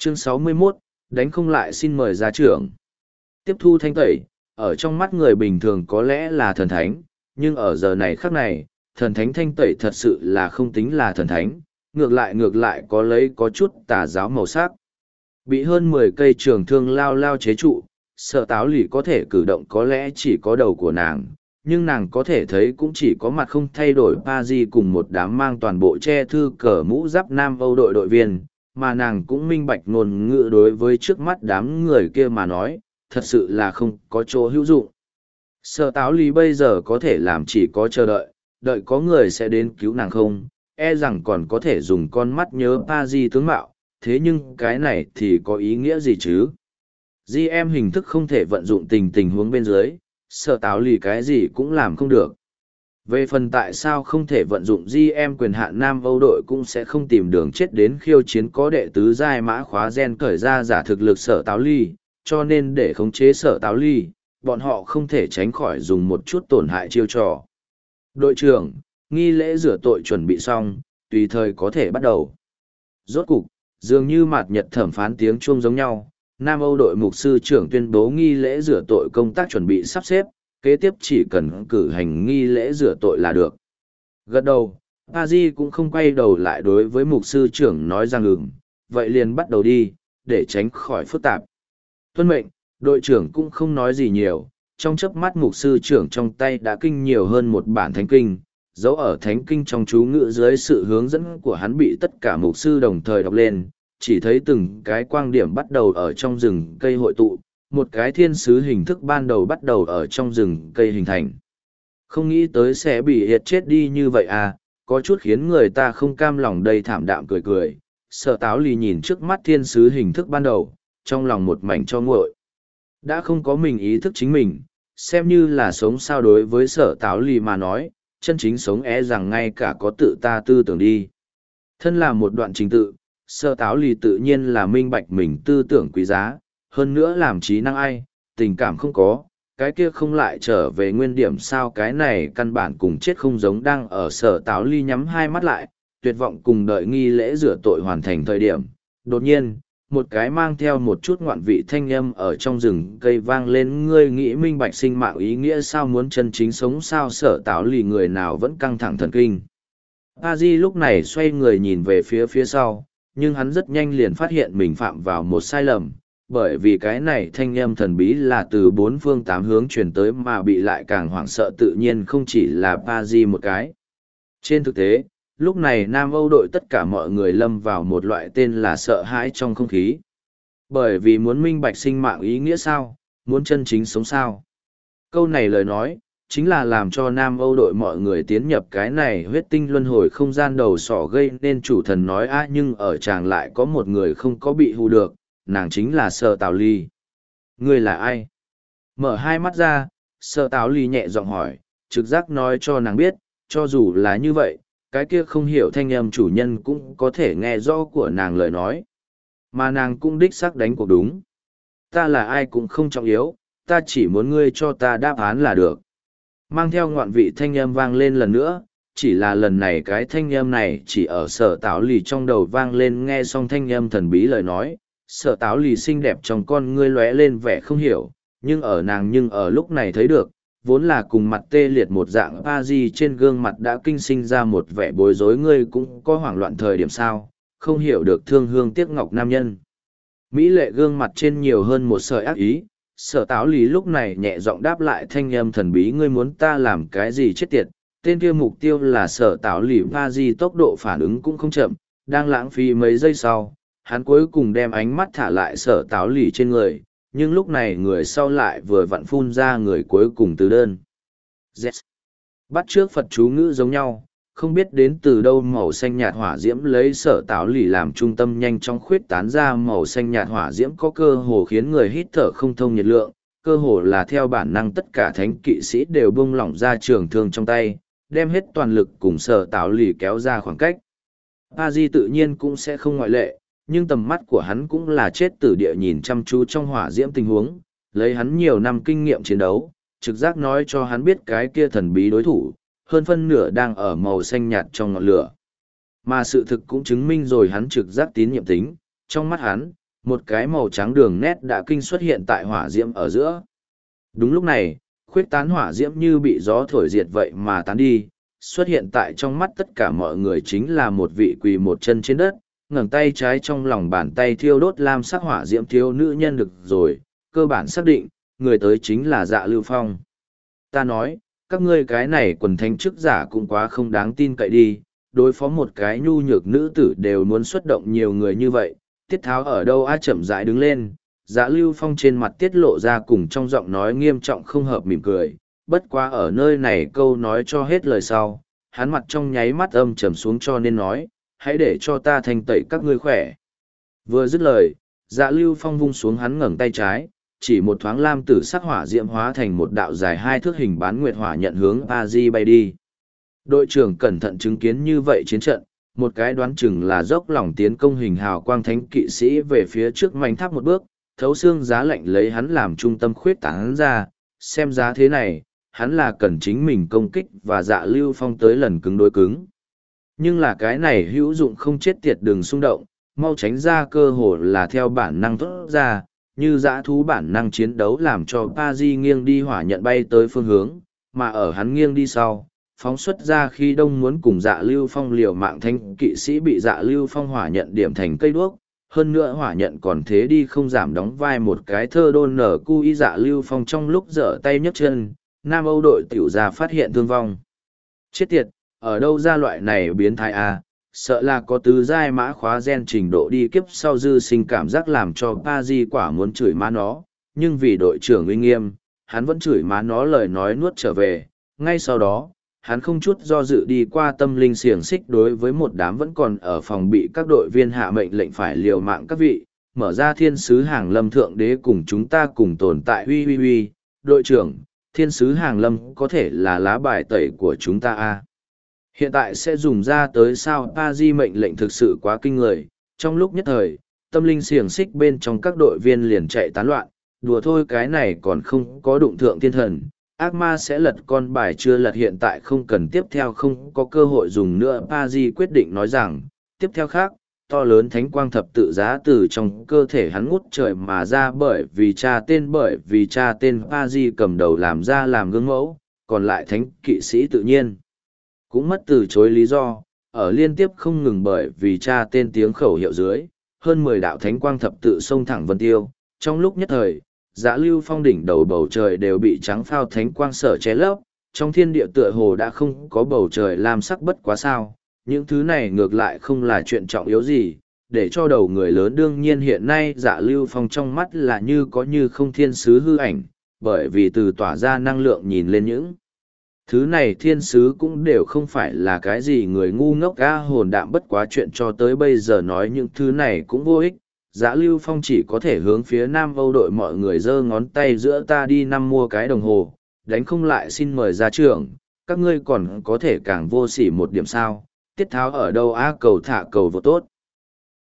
Chương 61, đánh không lại xin mời ra trưởng. Tiếp thu thanh tẩy, ở trong mắt người bình thường có lẽ là thần thánh, nhưng ở giờ này khắc này, thần thánh thanh tẩy thật sự là không tính là thần thánh, ngược lại có chút tà giáo màu sắc. Bị hơn 10 cây trường thương lao lao chế trụ, Sở Táo Lì có thể cử động có lẽ chỉ có đầu của nàng, nhưng nàng có thể thấy cũng chỉ có mặt không thay đổi Pa-di cùng một đám mang toàn bộ che thư cờ mũ giáp Nam Âu đội viên, mà nàng cũng minh bạch ngôn ngữ đối với trước mắt đám người kia mà nói, thật sự là không có chỗ hữu dụng. Sở Táo Lì bây giờ có thể làm chỉ có chờ đợi, đợi có người sẽ đến cứu nàng không, e rằng còn có thể dùng con mắt nhớ Pa-di tướng mạo, thế nhưng cái này thì có ý nghĩa gì chứ? GM hình thức không thể vận dụng tình huống bên dưới, Sở Táo Lì cái gì cũng làm không được. Về phần tại sao không thể vận dụng GM quyền hạn Nam Âu đội cũng sẽ không tìm đường chết đến khiêu chiến có đệ tứ giai mã khóa gen cởi ra giả thực lực Sở Táo Lì, cho nên để khống chế Sở Táo Lì, bọn họ không thể tránh khỏi dùng một chút tổn hại chiêu trò. Đội trưởng, nghi lễ rửa tội chuẩn bị xong, tùy thời có thể bắt đầu. Rốt cục, dường như mạt nhật thẩm phán tiếng chuông giống nhau, Nam Âu đội mục sư trưởng tuyên bố nghi lễ rửa tội công tác chuẩn bị sắp xếp, kế tiếp chỉ cần cử hành nghi lễ rửa tội là được. Gật đầu, Pa-di cũng không quay đầu lại đối với mục sư trưởng nói rằng vậy liền bắt đầu đi, để tránh khỏi phức tạp. Tuân mệnh, đội trưởng cũng không nói gì nhiều, trong chớp mắt mục sư trưởng trong tay đã kinh nhiều hơn một bản thánh kinh, dấu ở thánh kinh trong chú ngữ dưới sự hướng dẫn của hắn bị tất cả mục sư đồng thời đọc lên, chỉ thấy từng cái quang điểm bắt đầu ở trong rừng cây hội tụ, một cái thiên sứ hình thức ban đầu bắt đầu ở trong rừng cây hình thành. Không nghĩ tới sẽ bị hiệt chết đi như vậy à, có chút khiến người ta không cam lòng đầy thảm đạm cười cười. Sở Táo Lì nhìn trước mắt thiên sứ hình thức ban đầu, trong lòng một mảnh cho nguội. Đã không có mình ý thức chính mình, xem như là sống sao đối với Sở Táo Lì mà nói, chân chính sống rằng ngay cả có tự ta tư tưởng đi. Thân là một đoạn trình tự, Sở Táo Lì tự nhiên là minh bạch mình tư tưởng quý giá, hơn nữa làm trí năng ai, tình cảm không có, cái kia không lại trở về nguyên điểm sao, cái này căn bản cùng chết không giống. Đang ở Sở Táo Lì nhắm hai mắt lại, tuyệt vọng cùng đợi nghi lễ rửa tội hoàn thành thời điểm. Đột nhiên, một cái mang theo một chút ngoạn vị thanh âm ở trong rừng cây vang lên, ngươi nghĩ minh bạch sinh mạng ý nghĩa sao, muốn chân chính sống sao? Sở Táo Lì người nào vẫn căng thẳng thần kinh. Pa-di lúc này xoay người nhìn về phía sau, nhưng hắn rất nhanh liền phát hiện mình phạm vào một sai lầm, bởi vì cái này thanh âm thần bí là từ bốn phương tám hướng truyền tới, mà bị lại càng hoảng sợ tự nhiên không chỉ là Pa-di một cái. Trên thực tế, lúc này Nam Âu đội tất cả mọi người lâm vào một loại tên là sợ hãi trong không khí. Bởi vì muốn minh bạch sinh mạng ý nghĩa sao, muốn chân chính sống sao. Câu này lời nói, chính là làm cho Nam Âu đội mọi người tiến nhập cái này huyết tinh luân hồi không gian đầu sỏ, gây nên chủ thần nói nhưng ở chàng lại có một người không có bị hù được, nàng chính là Sở Táo Lì. Người là ai? Mở hai mắt ra, Sở Táo Lì nhẹ giọng hỏi, trực giác nói cho nàng biết, cho dù là như vậy, cái kia không hiểu thanh âm chủ nhân cũng có thể nghe rõ của nàng lời nói. Mà nàng cũng đích xác đánh cuộc đúng. Ta là ai cũng không trọng yếu, ta chỉ muốn ngươi cho ta đáp án là được. Mang theo ngoạn vị thanh âm vang lên lần nữa, chỉ là lần này cái thanh âm này chỉ ở Sở Táo Lì trong đầu vang lên. Nghe xong thanh âm thần bí lời nói, Sở Táo Lì xinh đẹp trong con ngươi lóe lên vẻ không hiểu, nhưng ở lúc này thấy được, vốn là cùng mặt tê liệt một dạng Pa-di trên gương mặt đã kinh sinh ra một vẻ bối rối. Ngươi cũng có hoảng loạn thời điểm sao, không hiểu được thương hương tiếc ngọc nam nhân. Mỹ lệ gương mặt trên nhiều hơn một sợi ác ý. Sở Táo Lì lúc này nhẹ giọng đáp lại thanh âm thần bí, ngươi muốn ta làm cái gì chết tiệt. Tên kia mục tiêu là Sở Táo Lì. Pa-di tốc độ phản ứng cũng không chậm, đang lãng phí mấy giây sau, hắn cuối cùng đem ánh mắt thả lại Sở Táo Lì trên người, nhưng lúc này người sau lại vừa vặn phun ra người cuối cùng từ đơn. Z. Bắt trước Phật chú ngữ giống nhau, không biết đến từ đâu màu xanh nhạt hỏa diễm lấy Sở Táo Lì làm trung tâm nhanh chóng khuyết tán ra. Màu xanh nhạt hỏa diễm có cơ hồ khiến người hít thở không thông nhiệt lượng, cơ hồ là theo bản năng tất cả thánh kỵ sĩ đều buông lỏng ra trường thương trong tay, đem hết toàn lực cùng Sở Táo Lì kéo ra khoảng cách. Pa-di tự nhiên cũng sẽ không ngoại lệ, nhưng tầm mắt của hắn cũng là chết tử địa nhìn chăm chú trong hỏa diễm tình huống, lấy hắn nhiều năm kinh nghiệm chiến đấu, trực giác nói cho hắn biết cái kia thần bí đối thủ, hơn phân nửa đang ở màu xanh nhạt trong ngọn lửa. Mà sự thực cũng chứng minh rồi hắn trực giác tín nhiệm tính, trong mắt hắn, một cái màu trắng đường nét đã kinh xuất hiện tại hỏa diễm ở giữa. Đúng lúc này, khuyết tán hỏa diễm như bị gió thổi diệt vậy mà tán đi, xuất hiện tại trong mắt tất cả mọi người chính là một vị quỳ một chân trên đất, ngẩng tay trái trong lòng bàn tay thiêu đốt lam sắc hỏa diễm thiếu nữ nhân được rồi, cơ bản xác định, người tới chính là Dạ Lưu Phong. Ta nói, các ngươi cái này quần thánh chức giả cũng quá không đáng tin cậy đi, đối phó một cái nhu nhược nữ tử đều muốn xuất động nhiều người như vậy, Tiết Tháo ở đâu a chậm rãi đứng lên, Dạ Lưu Phong trên mặt tiết lộ ra cùng trong giọng nói nghiêm trọng không hợp mỉm cười, bất quá ở nơi này câu nói cho hết lời sau, hắn mặt trong nháy mắt âm trầm xuống cho nên nói, hãy để cho ta thanh tẩy các ngươi khỏe. Vừa dứt lời, Dạ Lưu Phong vung xuống hắn ngẩng tay trái, chỉ một thoáng lam tử sắc hỏa diễm hóa thành một đạo dài 2 thước hình bán nguyệt hỏa nhận hướng A Di bay đi. Đội trưởng cẩn thận chứng kiến như vậy chiến trận, một cái đoán chừng là dốc lòng tiến công hình hào quang thánh kỵ sĩ về phía trước manh tháp một bước, thấu xương giá lạnh lấy hắn làm trung tâm khuyết tán ra, xem giá thế này, hắn là cần chính mình công kích và Dạ Lưu Phong tới lần cứng đối cứng. Nhưng là cái này hữu dụng không chết tiệt đường xung động, mau tránh ra cơ hồ là theo bản năng thốt ra, như dã thú bản năng chiến đấu làm cho Pa-di nghiêng đi hỏa nhận bay tới phương hướng, mà ở hắn nghiêng đi sau, phóng xuất ra khi đông muốn cùng Dạ Lưu Phong liều mạng thanh kỵ sĩ bị Dạ Lưu Phong hỏa nhận điểm thành cây đuốc, hơn nữa hỏa nhận còn thế đi không giảm đóng vai một cái thơ đôn nở cu y Dạ Lưu Phong trong lúc dở tay nhấc chân, Nam Âu đội tiểu gia phát hiện thương vong. Chết tiệt, ở đâu ra loại này biến thái à, sợ là có tứ giai mã khóa gen trình độ đi kiếp sau dư sinh cảm giác làm cho Pa-di quả muốn chửi má nó, nhưng vì đội trưởng uy nghiêm, hắn vẫn chửi má nó lời nói nuốt trở về, ngay sau đó, hắn không chút do dự đi qua tâm linh xiềng xích đối với một đám vẫn còn ở phòng bị các đội viên hạ mệnh lệnh phải liều mạng các vị, mở ra thiên sứ hàng lâm thượng đế cùng chúng ta cùng tồn tại huy, đội trưởng, thiên sứ hàng lâm có thể là lá bài tẩy của chúng ta à. Hiện tại sẽ dùng ra tới sao Pa-di mệnh lệnh thực sự quá kinh người, trong lúc nhất thời, tâm linh xiềng xích bên trong các đội viên liền chạy tán loạn, đùa thôi cái này còn không có đụng thượng thiên thần, ác ma sẽ lật con bài chưa lật hiện tại không cần tiếp theo không có cơ hội dùng nữa Pa-di quyết định nói rằng, tiếp theo khác, to lớn thánh quang thập tự giá từ trong cơ thể hắn ngút trời mà ra bởi vì cha tên Pa-di cầm đầu làm ra làm gương mẫu, còn lại thánh kỵ sĩ tự nhiên cũng mất từ chối lý do, ở liên tiếp không ngừng bởi vì cha tên tiếng khẩu hiệu dưới, hơn 10 đạo thánh quang thập tự xông thẳng vân tiêu, trong lúc nhất thời, Dạ Lưu Phong đỉnh đầu bầu trời đều bị trắng phao thánh quang sở che lấp, trong thiên địa tựa hồ đã không có bầu trời lam sắc bất quá sao, những thứ này ngược lại không là chuyện trọng yếu gì, để cho đầu người lớn đương nhiên hiện nay Dạ Lưu Phong trong mắt là như có như không thiên sứ hư ảnh, bởi vì từ tỏa ra năng lượng nhìn lên những thứ này thiên sứ cũng đều không phải là cái gì người ngu ngốc ga hồn đạm bất quá chuyện cho tới bây giờ nói những thứ này cũng vô ích. Dạ Lưu Phong chỉ có thể hướng phía Nam Âu đội mọi người giơ ngón tay giữa ta đi năm mua cái đồng hồ, đánh không lại xin mời ra trưởng, các ngươi còn có thể càng vô sỉ một điểm sao, Tiết Tháo ở đâu á cầu thả cầu vô tốt.